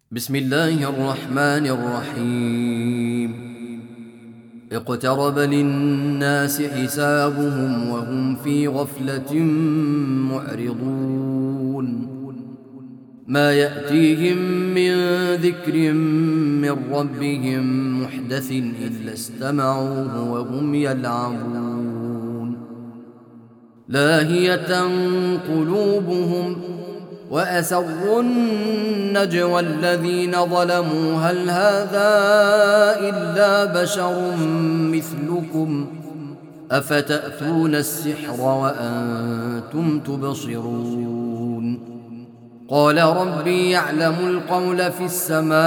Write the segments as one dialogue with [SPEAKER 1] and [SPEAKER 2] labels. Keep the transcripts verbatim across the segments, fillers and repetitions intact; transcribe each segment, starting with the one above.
[SPEAKER 1] بسم الله الرحمن الرحيم. اقترب للناس حسابهم وهم في غفلة معرضون ما يأتيهم من ذكر من ربهم محدث إلا استمعوه وهم يلعبون لاهية قلوبهم وأسروا النجوى الذين ظلموا هل هذا إلا بشر مثلكم أفتأتون السحر وأنتم تبصرون قال ربي يعلم القول في السماء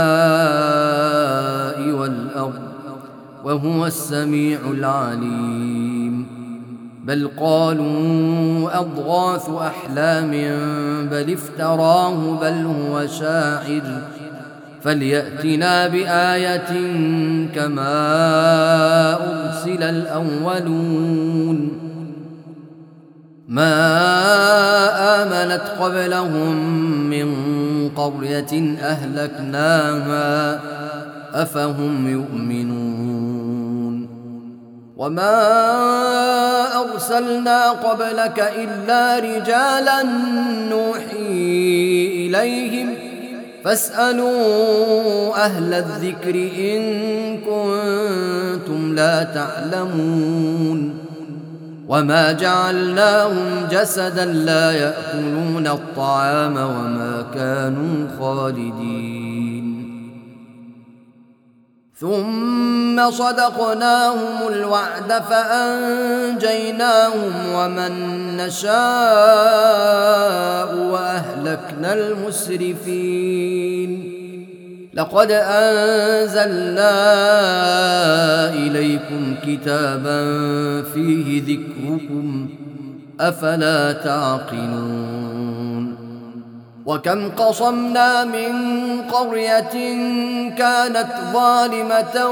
[SPEAKER 1] والأرض وهو السميع العليم بل قالوا أضغاث أحلام بل افتراه بل هو شاعر فليأتنا بآية كما أرسل الأولون ما آمنت قبلهم من قرية أهلكناها أفهم يؤمنون وما أرسلنا قبلك إلا رجالا نوحي إليهم فاسألوا أهل الذكر إن كنتم لا تعلمون وما جعلناهم جسدا لا يأكلون الطعام وما كانوا خالدين ثم صدقناهم الوعد فأنجيناهم ومن نشاء وأهلكنا المسرفين لقد أنزلنا إليكم كتابا فيه ذكركم أفلا تعقلون وكم قصمنا من قرية كانت ظالمة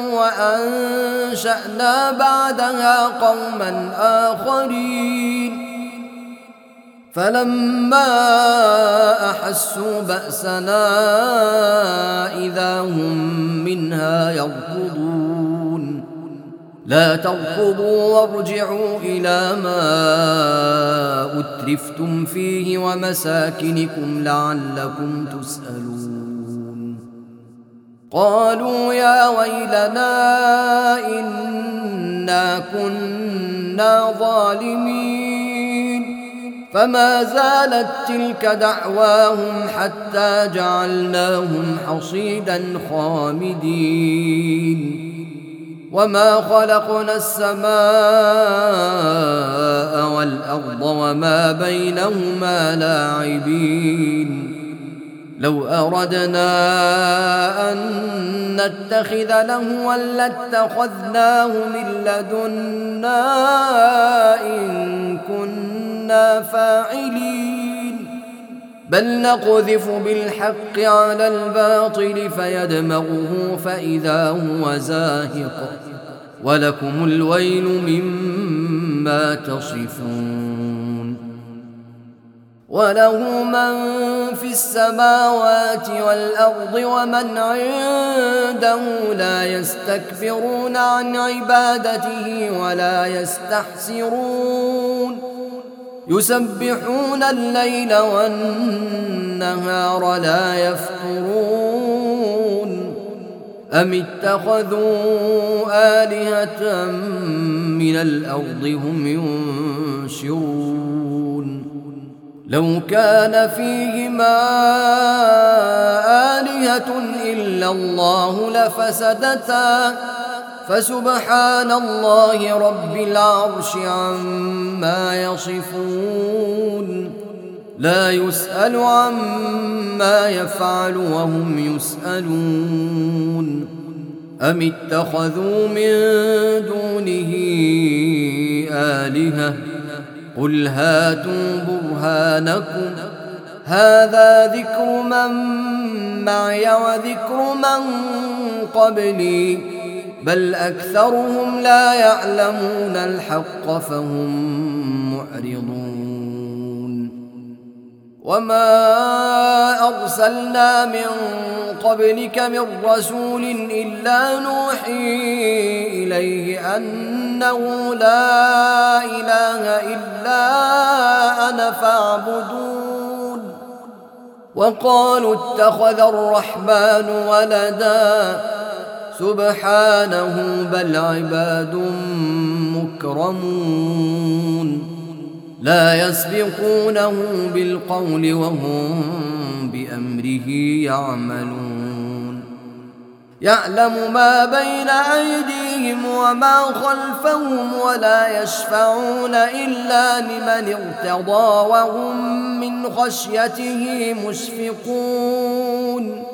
[SPEAKER 1] وأنشأنا بعدها قوما آخرين فلما أحسوا بأسنا إذا هم منها يركضون لا تركضوا وارجعوا إلى ما أترفتم فيه ومساكنكم لعلكم تسألون قالوا يا ويلنا إنا كنا ظالمين فما زالت تلك دعواهم حتى جعلناهم حصيدا خامدين وما خلقنا السماء والأرض وما بينهما لاعبين لو أردنا أن نتخذ لهوا لاتخذناه من لدنا إن كنا فاعلين بل نقذف بالحق على الباطل فيدمغه فإذا هو زاهق ولكم الويل مما تصفون وله من في السماوات والأرض ومن عنده لا يستكبرون عن عبادته ولا يستحسرون يسبحون الليل والنهار لا يفترون أم اتخذوا آلهة من الأرض هم ينشرون لو كان فيهما آلهة إلا الله لفسدتا فسبحان الله رب العرش عما يصفون لا يسأل عما يفعل وهم يسألون أم اتخذوا من دونه آلهة قل هاتوا برهانكم هذا ذكر من معي وذكر من قبلي بل أكثرهم لا يعلمون الحق فهم معرضون وما أرسلنا من قبلك من رسول إلا نوحي إليه أنه لا إله إلا أنا فاعبدون وقالوا اتخذ الرحمن ولدا سبحانه بل عباد مكرمون لا يسبقونه بالقول وهم بأمره يعملون يعلم ما بين أيديهم وما خلفهم ولا يشفعون إلا لمن ارتضى وهم من خشيته مشفقون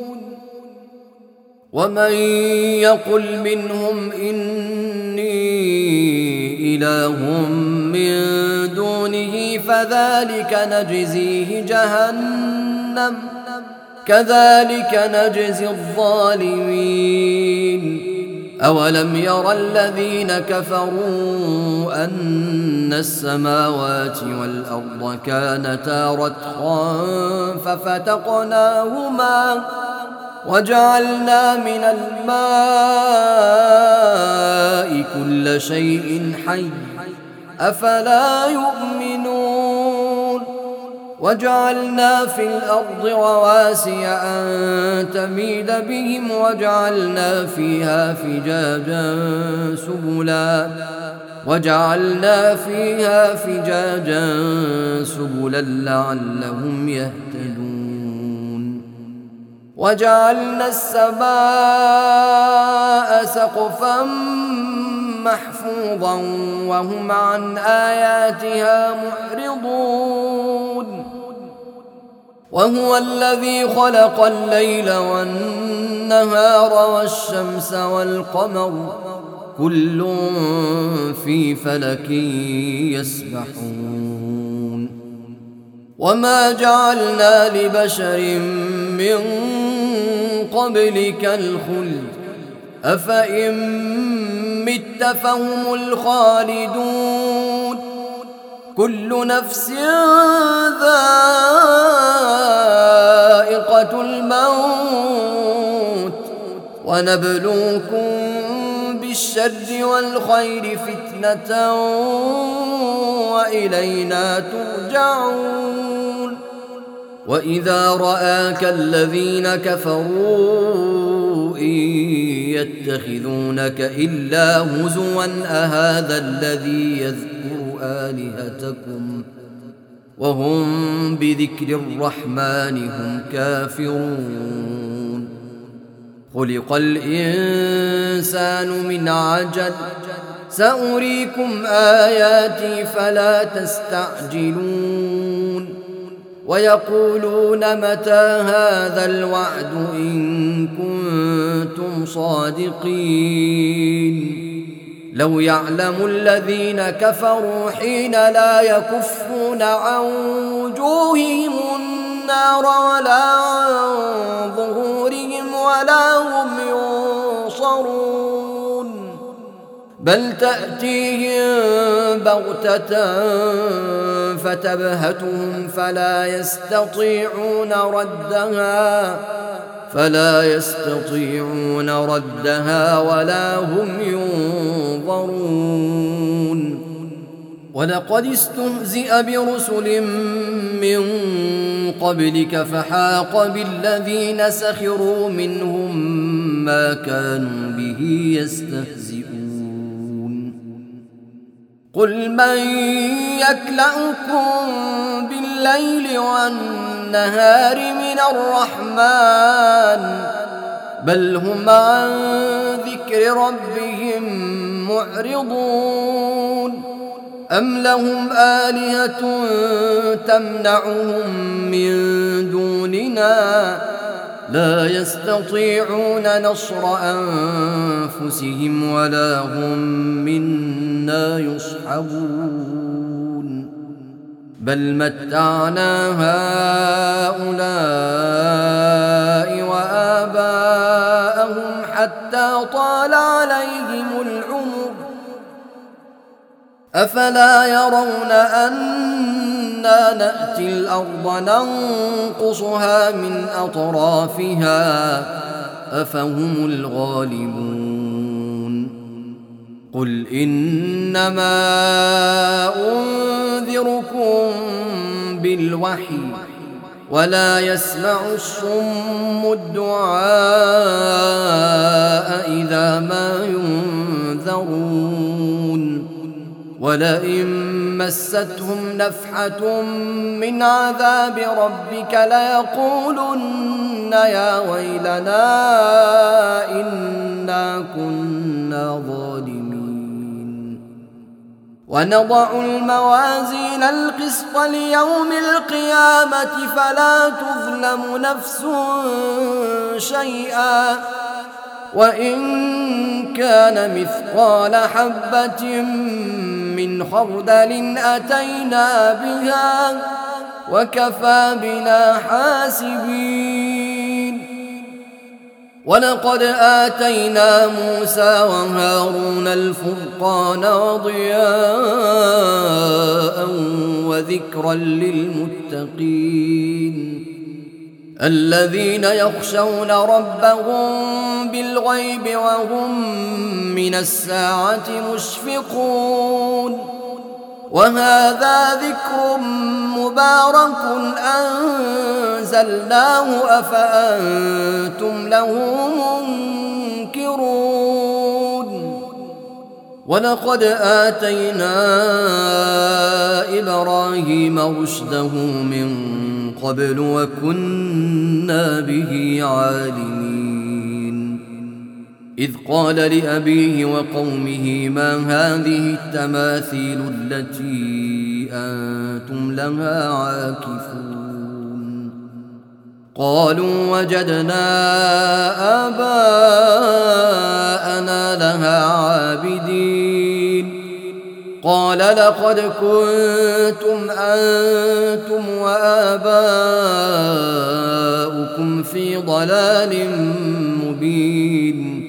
[SPEAKER 1] ومن يقل منهم إني إله من دونه فذلك نجزيه جهنم كذلك نجزي الظالمين أولم ير الذين كفروا أن السماوات والأرض كانتا رتقا ففتقناهما وجعلنا من الماء كل شيء حي أفلا يؤمنون وجعلنا في الأرض رواسي أن تميد بهم وجعلنا فيها فجاجا سبلا وجعلنا فيها فجاجا سبلا لعلهم يهتدون وجعلنا السماء سقفا محفوظا وهم عن آياتها معرضون وهو الذي خلق الليل والنهار والشمس والقمر كل في فلك يسبحون وما جعلنا لبشر من قبلك الخلد أفإن مت فهم الخالدون كل نفس ذائقة الموت ونبلوكم بالشر والخير فتنة وإلينا ترجعون وإذا رآك الذين كفروا إن يتخذونك إلا هزوا أهذا الذي يذكر آلهتكم وهم بذكر الرحمن هم كافرون خلق الإنسان من عجل سأريكم آياتي فلا تستعجلون ويقولون متى هذا الوعد إن كنتم صادقين لو يعلم الذين كفروا حين لا يكفون عن وجوههم النار ولا عن ظهورهم ولا هم ينصرون بل تأتيهم بغتة فتبهتهم فلا يستطيعون ردها فلا يستطيعون ردها ولا هم ينظرون ولقد استهزئ برسل من قبلك فحاق بالذين سخروا منهم ما كانوا به يستهزئون قل من يكلأكم بالليل والنهار من الرحمن بل هم عن ذكر ربهم معرضون أم لهم آلهة تمنعهم من دوننا لا يستطيعون نصر أنفسهم ولا هم منا يصحبون بل متعنا هؤلاء وآباءهم حتى طال عليهم العمر أفلا يرون أن إنا نأتي الأرض ننقصها من أطرافها أفهم الغالبون قل إنما أنذركم بالوحي ولا يسمع الصم الدعاء إذا ما ينذرون ولئن مستهم نفحة من عذاب ربك ليقولن يا ويلنا إنا كنا ظالمين ونضع الموازين القسط ليوم القيامة فلا تظلم نفس شيئا وإن كان مثقال حبة من خردل أتينا بها وكفى بنا حاسبين ولقد آتينا موسى وهارون الفرقان وضياء وذكرا للمتقين الذين يخشون ربهم بالغيب وهم من الساعة مشفقون وهذا ذكر مبارك أنزلناه أفأنتم له منكرون ولقد آتينا إبراهيم رشده من قبل وكنا به عالمين إذ قال لأبيه وقومه ما هذه التماثيل التي أنتم لها عاكفون قالوا وجدنا آباءنا لها عابدين قال لقد كنتم أنتم وآباؤكم في ضلال مبين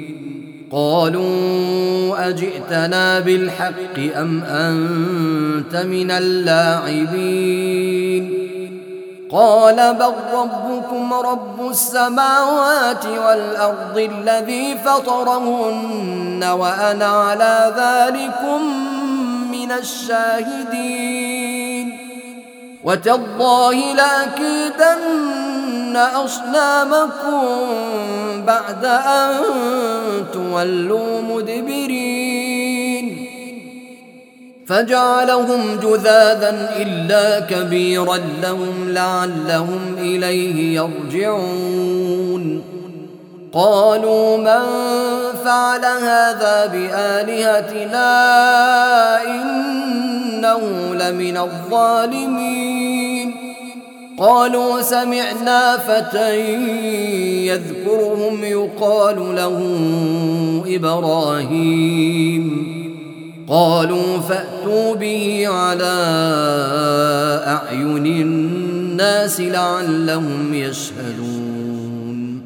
[SPEAKER 1] قالوا أجئتنا بالحق أم أنت من اللاعبين قال بل ربكم رب السماوات والأرض الذي فطرهن وأنا على ذلكم من الشاهدين وتالله لأكيدن أصنامكم بعد أن تولوا مدبرين فجعلهم جذاذا إلا كبيرا لهم لعلهم إليه يرجعون قالوا من فعل هذا بآلهتنا إنه لمن الظالمين قالوا سمعنا فتى يذكرهم يقال له إبراهيم قالوا فأتوا به على أعين الناس لعلهم يشهدون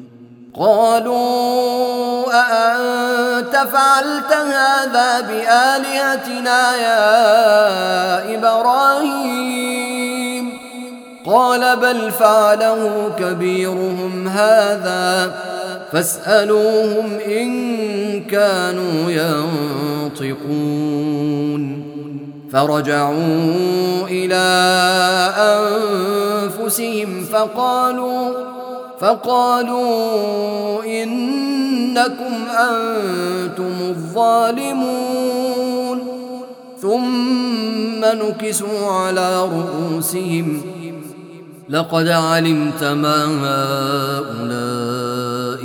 [SPEAKER 1] قالوا أأنت فعلت هذا بآلهتنا يا إبراهيم قال بل فعله كبيرهم هذا فاسألوهم إن كانوا ينطقون فرجعوا إلى أنفسهم فقالوا فقالوا إنكم أنتم الظالمون ثم نكسوا على رؤوسهم لقد علمت ما هؤلاء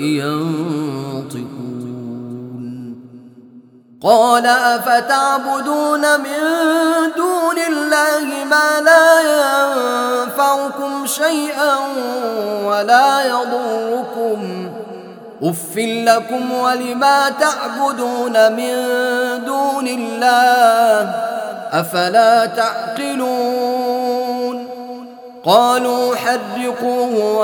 [SPEAKER 1] ينطقون قال أفتعبدون من دون الله ما لا ينفعكم شيئا ولا يضركم أف لكم ولما تعبدون من دون الله أفلا تعقلون قالوا حرقوه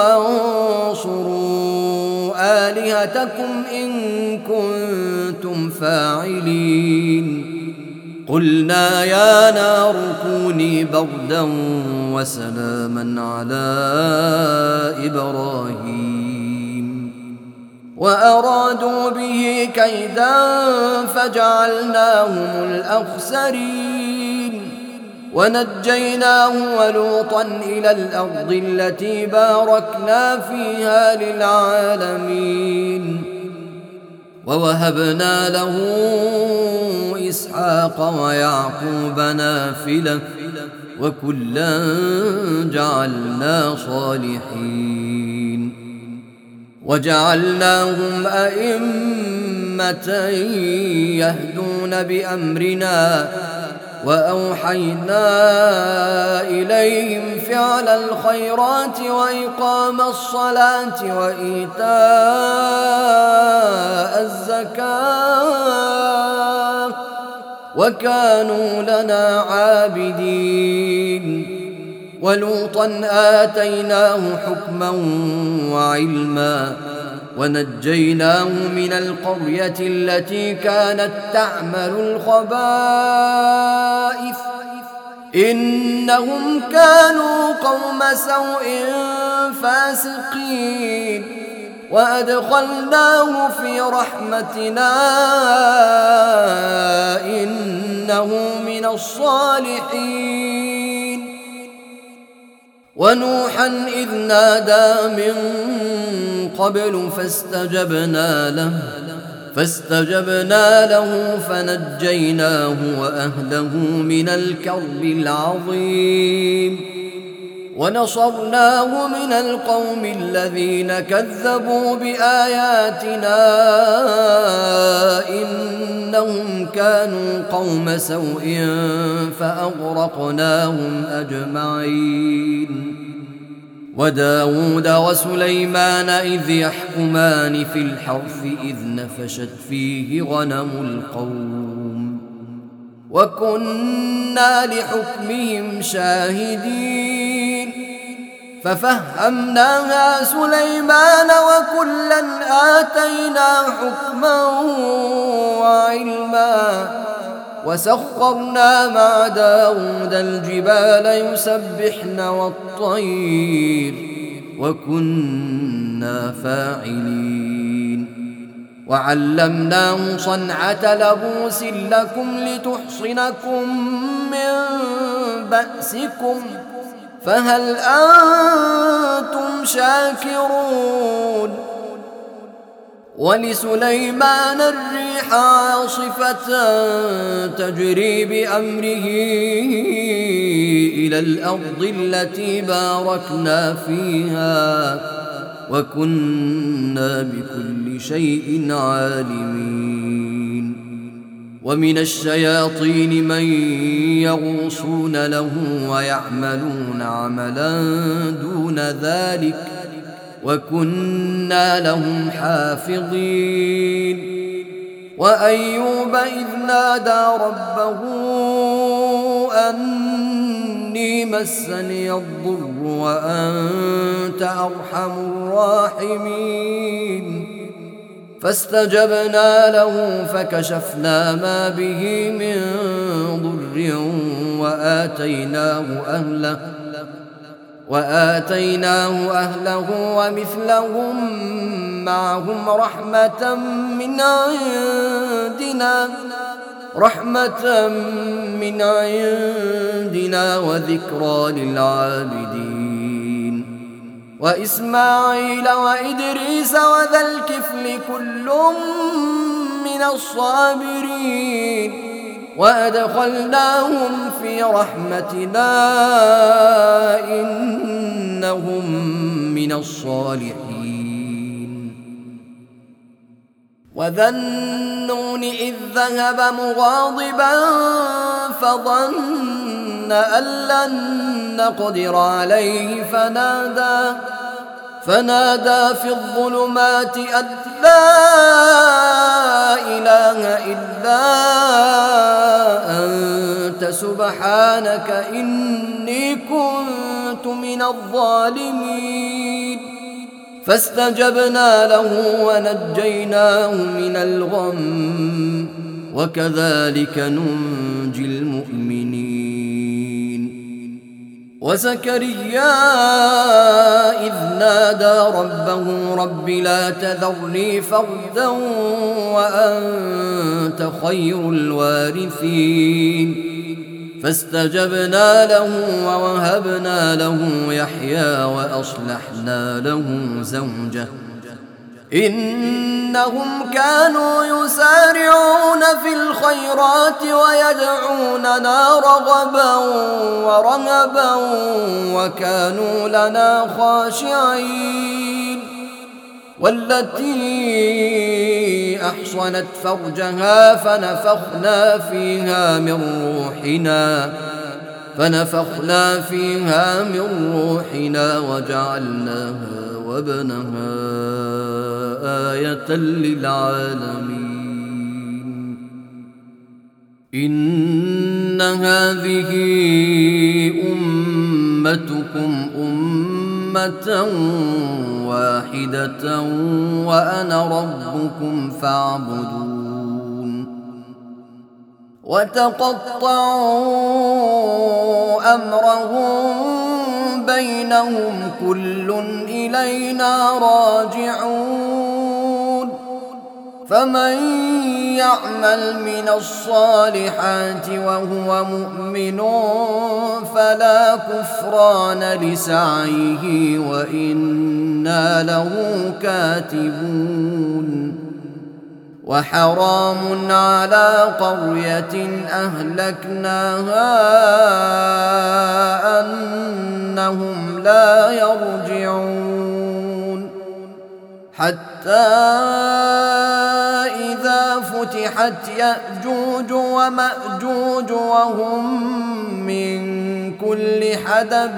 [SPEAKER 1] وانصروا آلهتكم إن كنتم فاعلين قلنا يا نار كوني بردا وسلاما على إبراهيم وأرادوا به كيدا فجعلناهم الأخسرين ونجيناه ولوطا إلى الأرض التي باركنا فيها للعالمين ووهبنا له إسحاق ويعقوب نافلة وكلا جعلنا صالحين وجعلناهم أئمة يهدون بأمرنا وأوحينا إليهم فعل الخيرات وإقام الصلاة وإيتاء الزكاة وكانوا لنا عابدين ولوطا آتيناه حكما وعلما ونجيناه من القرية التي كانت تعمل الخبائث إنهم كانوا قوم سوء فاسقين وأدخلناه في رحمتنا إنه من الصالحين ونوحا إذ نادى من قبل فاستجبنا له فاستجبنا له فنجيناه وأهله من الكرب العظيم ونصرناه من القوم الذين كذبوا بآياتنا إنهم كانوا قوم سوء فأغرقناهم أجمعين وداود وسليمان إذ يحكمان في الحرث إذ نفشت فيه غنم القوم وكنا لحكمهم شاهدين ففهمناها سليمان وكلا آتينا حكما وعلما وسخرنا مع داود الجبال يسبحن والطير وكنا فاعلين وعلمناه صنعة لبوس لكم لتحصنكم من بأسكم فهل أنتم شاكرون ولسليمان الريح عاصفة تجري بأمره إلى الأرض التي باركنا فيها وكنا بكل شيء عالمين ومن الشياطين من يغوصون له ويعملون عملا دون ذلك وكنا لهم حافظين وأيوب إذ نادى ربه أني مسني الضر وأنت أرحم الراحمين فاستجبنا له فكشفنا ما به من ضر وآتيناه أهله وآتيناه أهله ومثلهم معهم رحمة من عندنا رحمة من عندنا وذكرى للعابدين وإسماعيل وإدريس وذا الكفل كل من الصابرين وأدخلناهم في رحمتنا إنهم من الصالحين وذا النون إذ ذهب مغاضبا فظن أن لن نقدر عليه فنادى فنادى في الظلمات أن لا إله إلا أنت سبحانك إني كنت من الظالمين فاستجبنا له ونجيناه من الغم وكذلك ننجي المؤمنين. وزكريا إذ نادى ربه رب لا تذرني فردا وأنت خير الوارثين فاستجبنا له ووهبنا له يحيى وأصلحنا له زوجه إنهم كانوا يسارعون في الخيرات ويدعوننا رغبا ورهبا وكانوا لنا خاشعين. والتي أحصنت فرجها فنفخنا فيها من روحنا فنفخنا فيها من روحنا وجعلناها وابنها آية للعالمين. إن هذه أمتكم أمة واحدة وأنا ربكم فاعبدون. وتقطعوا أمرهم بينهم كل إلينا راجعون. فمن يعمل من الصالحات وهو مؤمن فلا كفران لسعيه وإنا له كاتبون. وحرام على قرية أهلكناها أنهم لا يرجعون حتى إذا فتحت يأجوج ومأجوج وهم من كل حدب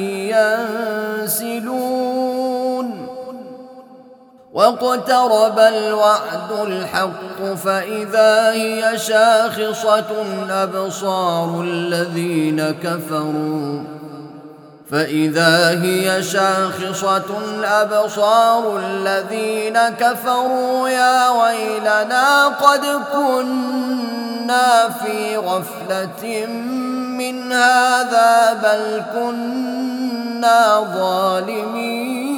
[SPEAKER 1] ينسلون. واقترب الوعد الحق فإذا هي شاخصة أبصار الذين كفروا فإذا هي شاخصة أبصار الذين كفروا يا ويلنا قد كنا في غفلة من هذا بل كنا ظالمين.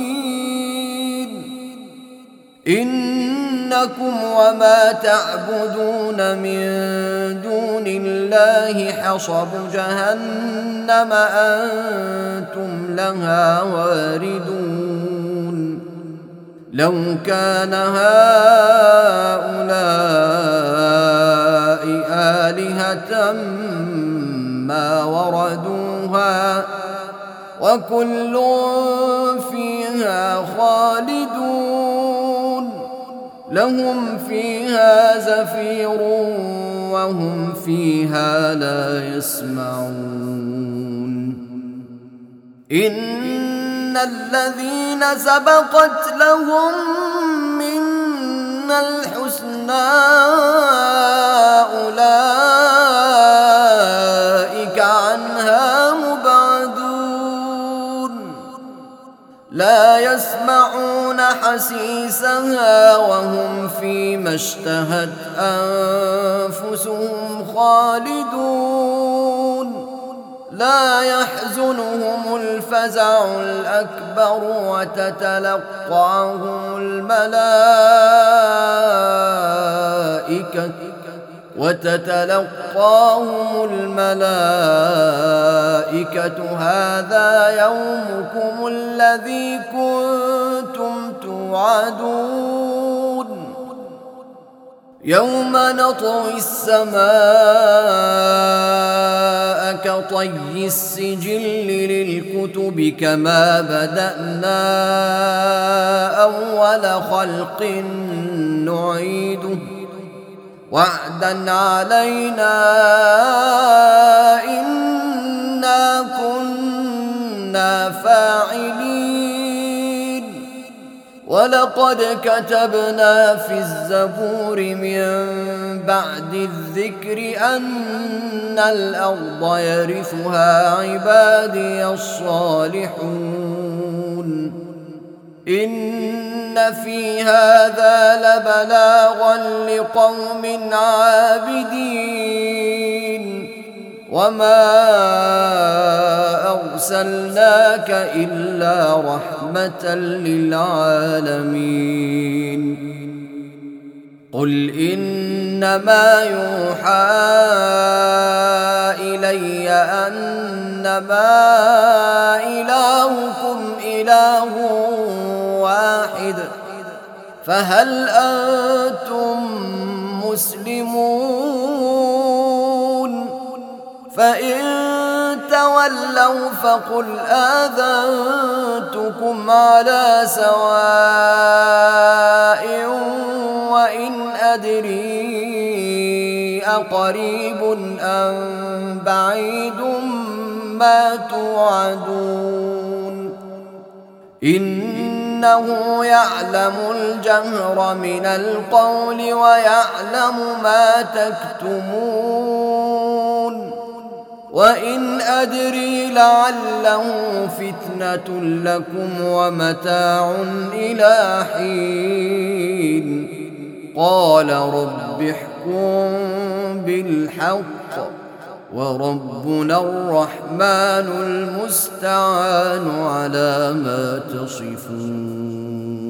[SPEAKER 1] إنكم وما تعبدون من دون الله حصب جهنم أنتم لها واردون. لو كان هؤلاء آلهة ما وردوها وكل فيها خالدون. لهم فيها زفير وهم فيها لا يسمعون. إن الذين سبقت لهم منا الحسنى أولئك عنها مبعدون. لا يسمعون حسيسها وهم فيما اشتهت أنفسهم خالدون. لا يحزنهم الفزع الأكبر وتتلقاهم الملائكة وتتلقاهم الملائكة هذا يومكم الذي كنتم توعدون. يوم نطوي السماء كطي السجل للكتب كما بدأنا أول خلق نعيده وعدا علينا إنا كنا فاعلين. ولقد كتبنا في الزبور من بعد الذكر أن الأرض يرثها عبادي الصالحون. إن في هذا لبلاغا لقوم عابدين وما أرسلناك إلا رحمة للعالمين قل إنما يوحى إلي أنما إلهكم إله واحد فهل أنتم مسلمون فإن تولوا فقل آذنتكم على سواء وإن أدري أقريب أم بعيد ما توعدون إنه يعلم الجهر من القول ويعلم ما تكتمون وإن أدري لعله فتنة لكم ومتاع إلى حين قال رب احكم بالحق وربنا الرحمن المستعان على ما تصفون